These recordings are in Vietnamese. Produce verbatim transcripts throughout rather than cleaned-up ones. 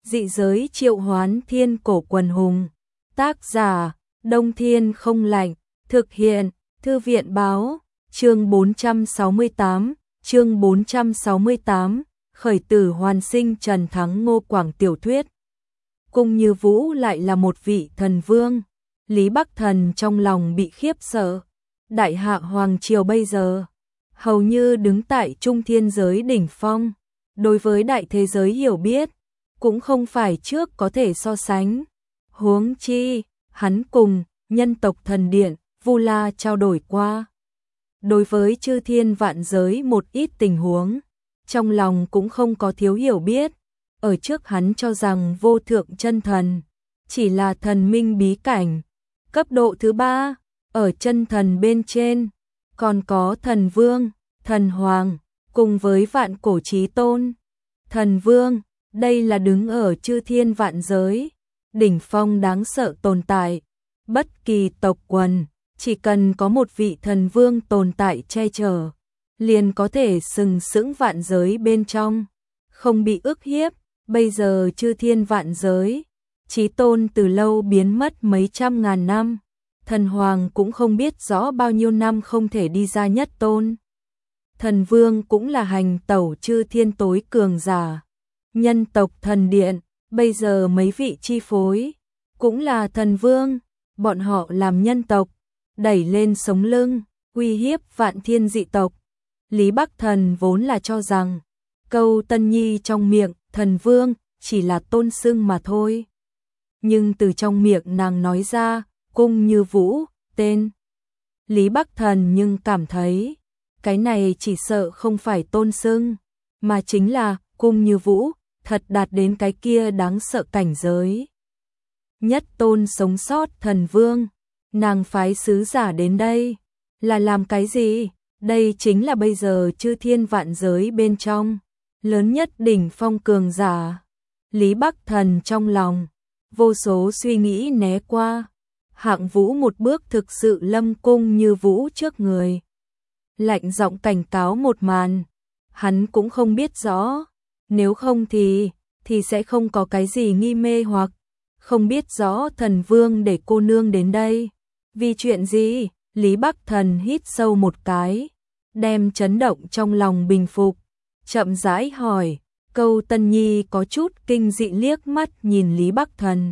Dị giới triệu hoán thiên cổ quần hùng. Tác giả, Đông Thiên không lạnh. Thực hiện, Thư viện báo. Chương bốn trăm sáu mươi tám, chương bốn trăm sáu mươi tám, khởi tử hoàn sinh Trần Thắng Ngô Quảng tiểu thuyết. Cung Như Vũ lại là một vị thần vương. Lý Bắc Thần trong lòng bị khiếp sợ. Đại hạ hoàng triều bây giờ hầu như đứng tại trung thiên giới đỉnh phong, đối với đại thế giới hiểu biết cũng không phải trước có thể so sánh. Huống chi, hắn cùng nhân tộc thần điện Vu La trao đổi qua. Đối với chư thiên vạn giới một ít tình huống, trong lòng cũng không có thiếu hiểu biết. Ở trước hắn cho rằng vô thượng chân thần chỉ là thần minh bí cảnh cấp độ thứ ba, ở chân thần bên trên còn có thần vương, thần hoàng, cùng với vạn cổ chí tôn. Thần vương, đây là đứng ở chư thiên vạn giới đỉnh phong đáng sợ tồn tại. Bất kỳ tộc quần chỉ cần có một vị thần vương tồn tại che chở, liền có thể sừng sững vạn giới bên trong, không bị ức hiếp. Bây giờ chư thiên vạn giới, chí tôn từ lâu biến mất mấy trăm ngàn năm, thần hoàng cũng không biết rõ bao nhiêu năm không thể đi ra nhất tôn. Thần vương cũng là hành tẩu chư thiên tối cường giả. Nhân tộc thần điện, bây giờ mấy vị chi phối, cũng là thần vương, bọn họ làm nhân tộc, đẩy lên sống lưng, uy hiếp vạn thiên dị tộc. Lý Bắc Thần vốn là cho rằng, câu Tân Nhi trong miệng, thần vương, chỉ là tôn xưng mà thôi. Nhưng từ trong miệng nàng nói ra, Cung Như Vũ, tên. Lý Bắc Thần nhưng cảm thấy, cái này chỉ sợ không phải tôn xưng, mà chính là Cung Như Vũ, thật đạt đến cái kia đáng sợ cảnh giới. Nhất tôn sống sót thần vương, nàng phái sứ giả đến đây, là làm cái gì? Đây chính là bây giờ chư thiên vạn giới bên trong, lớn nhất đỉnh phong cường giả. Lý Bắc Thần trong lòng, vô số suy nghĩ né qua. Hạng Vũ một bước thực sự lâm Cung Như Vũ trước người, lạnh giọng cảnh cáo một màn. Hắn cũng không biết rõ, nếu không thì, thì sẽ không có cái gì nghi mê hoặc không biết rõ thần vương để cô nương đến đây. Vì chuyện gì? Lý Bắc Thần hít sâu một cái, đem chấn động trong lòng bình phục, chậm rãi hỏi. Câu Tân Nhi có chút kinh dị liếc mắt nhìn Lý Bắc Thần.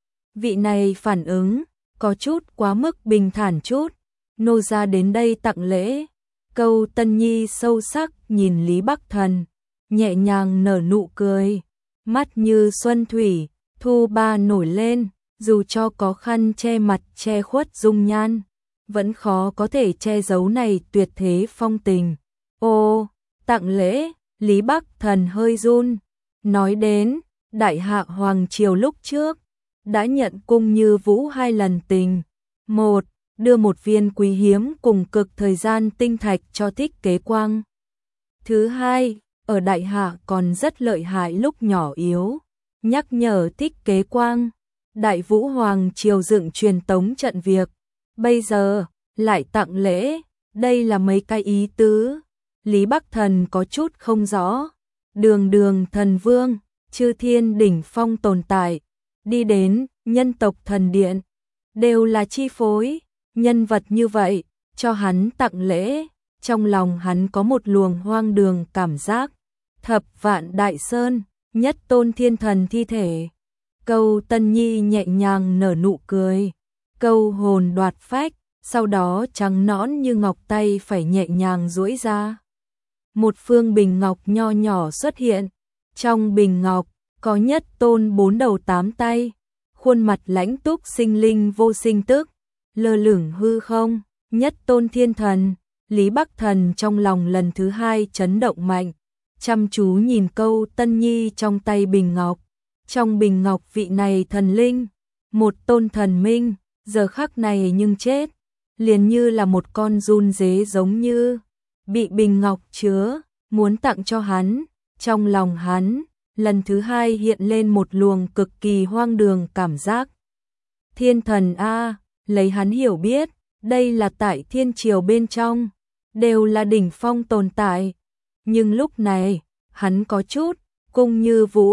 Vị này phản ứng có chút quá mức bình thản chút. Nô gia đến đây tặng lễ. Câu Tân Nhi sâu sắc nhìn Lý Bắc Thần, nhẹ nhàng nở nụ cười, mắt như xuân thủy, thu ba nổi lên, dù cho có khăn che mặt che khuất dung nhan, vẫn khó có thể che giấu này tuyệt thế phong tình. Ô, tặng lễ, Lý Bắc Thần hơi run, nói đến, đại hạ hoàng triều lúc trước, đã nhận Cung Như Vũ hai lần tình. Một, đưa một viên quý hiếm cùng cực thời gian tinh thạch cho Thích Kế Quang. Thứ hai, ở đại hạ còn rất lợi hại lúc nhỏ yếu, nhắc nhở Thích Kế Quang, đại vũ hoàng triều dựng truyền tống trận việc. Bây giờ, lại tặng lễ, đây là mấy cái ý tứ. Lý Bắc Thần có chút không rõ. Đường đường thần vương, chư thiên đỉnh phong tồn tại, đi đến nhân tộc thần điện, đều là chi phối, nhân vật như vậy, cho hắn tặng lễ, trong lòng hắn có một luồng hoang đường cảm giác. Thập vạn đại sơn, nhất tôn thiên thần thi thể. Câu Tân Nhi nhẹ nhàng nở nụ cười, câu hồn đoạt phách, sau đó trắng nõn như ngọc tay phải nhẹ nhàng duỗi ra. Một phương bình ngọc nho nhỏ xuất hiện, trong bình ngọc có nhất tôn bốn đầu tám tay, khuôn mặt lãnh túc sinh linh vô sinh tức, lơ lửng hư không, nhất tôn thiên thần. Lý Bắc Thần trong lòng lần thứ hai chấn động mạnh, chăm chú nhìn câu Tân Nhi trong tay bình ngọc. Trong bình ngọc vị này thần linh, một tôn thần minh, giờ khắc này nhưng chết, liền như là một con giun dế giống như, bị bình ngọc chứa, muốn tặng cho hắn. Trong lòng hắn, lần thứ hai hiện lên một luồng cực kỳ hoang đường cảm giác. Thiên thần A, lấy hắn hiểu biết, đây là tại thiên triều bên trong, đều là đỉnh phong tồn tại. Nhưng lúc này, hắn có chút, Cung Như Vũ,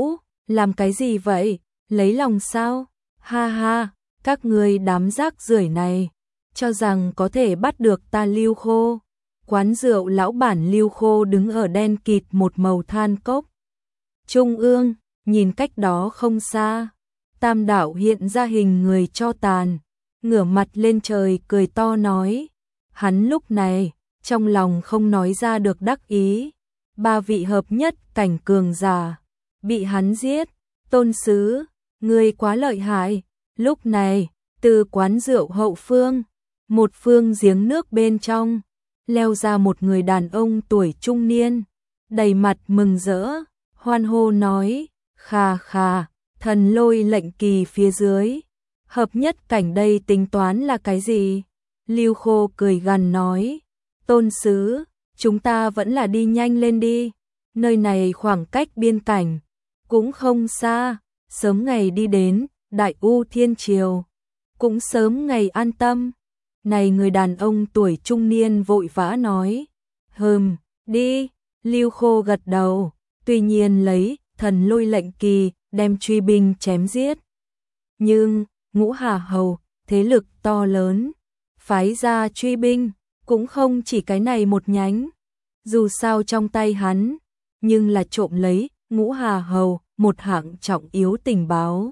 Làm cái gì vậy? Lấy lòng sao? Ha ha, các ngươi đám rác rưởi này, cho rằng có thể bắt được ta Lưu Khô. Quán rượu lão bản Lưu Khô đứng ở đen kịt một màu than cốc. Trung ương, nhìn cách đó không xa, Tam Đạo hiện ra hình người cho tàn, ngửa mặt lên trời cười to nói. Hắn lúc này, trong lòng không nói ra được đắc ý. Ba vị hợp nhất cảnh cường giả, bị hắn giết. Tôn sứ, ngươi quá lợi hại. Lúc này, từ quán rượu hậu phương, một phương giếng nước bên trong, leo ra một người đàn ông tuổi trung niên, đầy mặt mừng rỡ, hoan hô nói, khà khà, thần lôi lệnh kỳ phía dưới, hợp nhất cảnh đây tính toán là cái gì? Lưu Khô cười gằn nói, tôn sứ, chúng ta vẫn là đi nhanh lên đi, nơi này khoảng cách biên cảnh, cũng không xa, sớm ngày đi đến, Đại U Thiên Triều, cũng sớm ngày an tâm. Này người đàn ông tuổi trung niên vội vã nói, hừm, đi, Lưu Khô gật đầu, tuy nhiên lấy thần lôi lệnh kỳ, đem truy binh chém giết. Nhưng, Ngũ Hà Hầu, thế lực to lớn, phái ra truy binh, cũng không chỉ cái này một nhánh, dù sao trong tay hắn, nhưng là trộm lấy, Ngũ Hà Hầu, một hạng trọng yếu tình báo.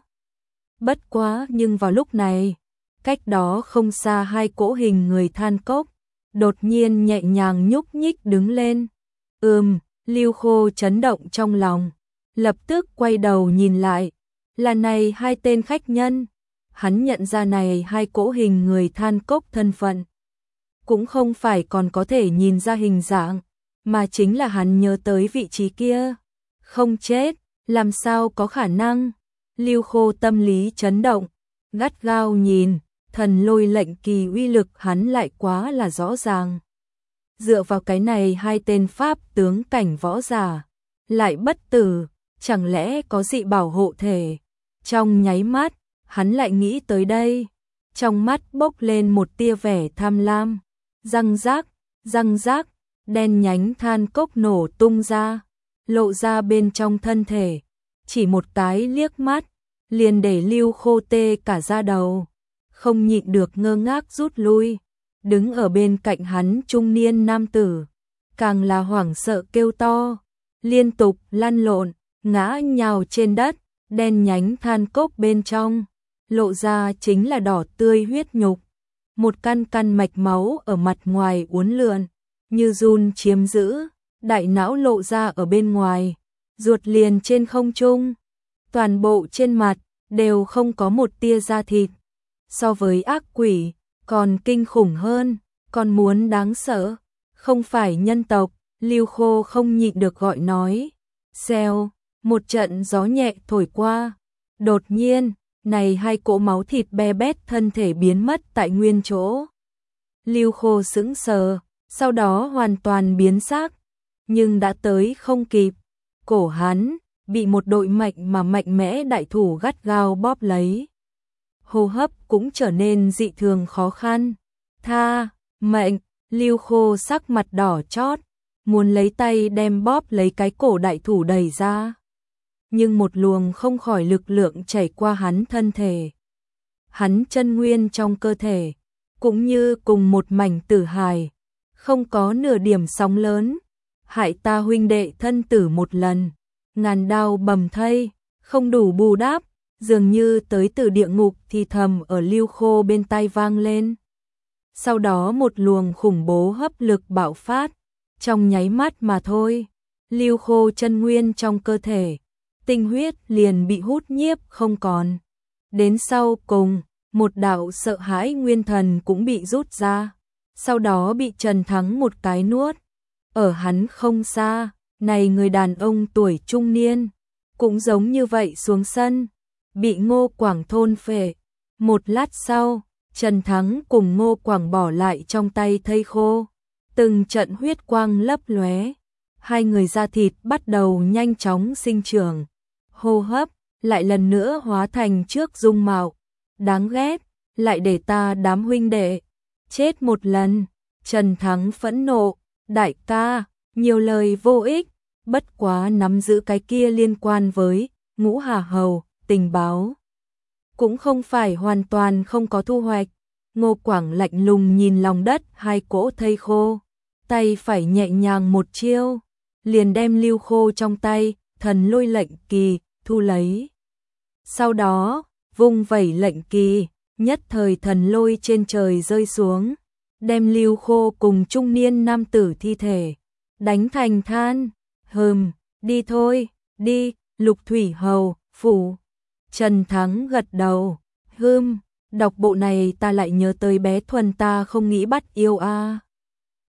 Bất quá nhưng vào lúc này, cách đó không xa hai cỗ hình người than cốc, đột nhiên nhẹ nhàng nhúc nhích đứng lên. Ừm, Lưu Khô chấn động trong lòng, lập tức quay đầu nhìn lại, là này hai tên khách nhân. Hắn nhận ra này hai cỗ hình người than cốc thân phận, cũng không phải còn có thể nhìn ra hình dạng, mà chính là hắn nhớ tới vị trí kia. Không chết, làm sao có khả năng? Lưu Khô tâm lý chấn động, gắt gao nhìn, thần lôi lệnh kỳ uy lực hắn lại quá là rõ ràng. Dựa vào cái này hai tên pháp tướng cảnh võ giả, lại bất tử, chẳng lẽ có dị bảo hộ thể? Trong nháy mắt, hắn lại nghĩ tới đây, trong mắt bốc lên một tia vẻ tham lam, răng rác, răng rác, đen nhánh than cốc nổ tung ra, lộ ra bên trong thân thể, chỉ một cái liếc mắt, liền để Lưu Khô tê cả da đầu, không nhịn được ngơ ngác rút lui, đứng ở bên cạnh hắn trung niên nam tử, càng là hoảng sợ kêu to, liên tục lăn lộn, ngã nhào trên đất, đen nhánh than cốc bên trong, lộ ra chính là đỏ tươi huyết nhục, một căn căn mạch máu ở mặt ngoài uốn lượn, như giun chiếm giữ, đại não lộ ra ở bên ngoài, ruột liền trên không trung, toàn bộ trên mặt đều không có một tia da thịt. So với ác quỷ, còn kinh khủng hơn, còn muốn đáng sợ, không phải nhân tộc. Lưu Khô không nhịn được gọi nói. Xèo, một trận gió nhẹ thổi qua, đột nhiên, này hai cỗ máu thịt be bét thân thể biến mất tại nguyên chỗ. Lưu Khô sững sờ, sau đó hoàn toàn biến xác, nhưng đã tới không kịp, cổ hắn bị một đội mạnh mà mạnh mẽ đại thủ gắt gao bóp lấy. Hô hấp cũng trở nên dị thường khó khăn. Tha, mệnh, Lưu Khô sắc mặt đỏ chót, muốn lấy tay đem bóp lấy cái cổ đại thủ đẩy ra. Nhưng một luồng không khỏi lực lượng chảy qua hắn thân thể. Hắn chân nguyên trong cơ thể, cũng như cùng một mảnh tử hài, không có nửa điểm sóng lớn. Hại ta huynh đệ thân tử một lần, ngàn đao bầm thây, không đủ bù đắp, dường như tới từ địa ngục thì thầm ở Lưu Khô bên tai vang lên. Sau đó một luồng khủng bố hấp lực bạo phát, trong nháy mắt mà thôi, Lưu Khô chân nguyên trong cơ thể, tinh huyết liền bị hút nhiếp không còn. Đến sau cùng, một đạo sợ hãi nguyên thần cũng bị rút ra, sau đó bị Trần Thắng một cái nuốt. Ở hắn không xa, này người đàn ông tuổi trung niên, cũng giống như vậy xuống sân, bị Ngô Quảng thôn phệ. Một lát sau, Trần Thắng cùng Ngô Quảng bỏ lại trong tay thây khô, từng trận huyết quang lấp lóe, hai người da thịt bắt đầu nhanh chóng sinh trưởng, hô hấp lại lần nữa hóa thành trước dung mạo. Đáng ghét, lại để ta đám huynh đệ chết một lần. Trần Thắng phẫn nộ, đại ca, nhiều lời vô ích, bất quá nắm giữ cái kia liên quan với Ngũ Hà Hầu, tình báo cũng không phải hoàn toàn không có thu hoạch. Ngô Quảng lạnh lùng nhìn lòng đất hai cỗ thây khô, tay phải nhẹ nhàng một chiêu, liền đem lưu khô trong tay, thần lôi lệnh kỳ, thu lấy. Sau đó, vung vẩy lệnh kỳ, nhất thời thần lôi trên trời rơi xuống, đem lưu khô cùng trung niên nam tử thi thể, đánh thành than. Hừm, đi thôi, đi, Lục Thủy Hầu, phủ. Trần Thắng gật đầu, hừm, đọc bộ này ta lại nhớ tới bé Thuần ta không nghĩ bắt yêu a.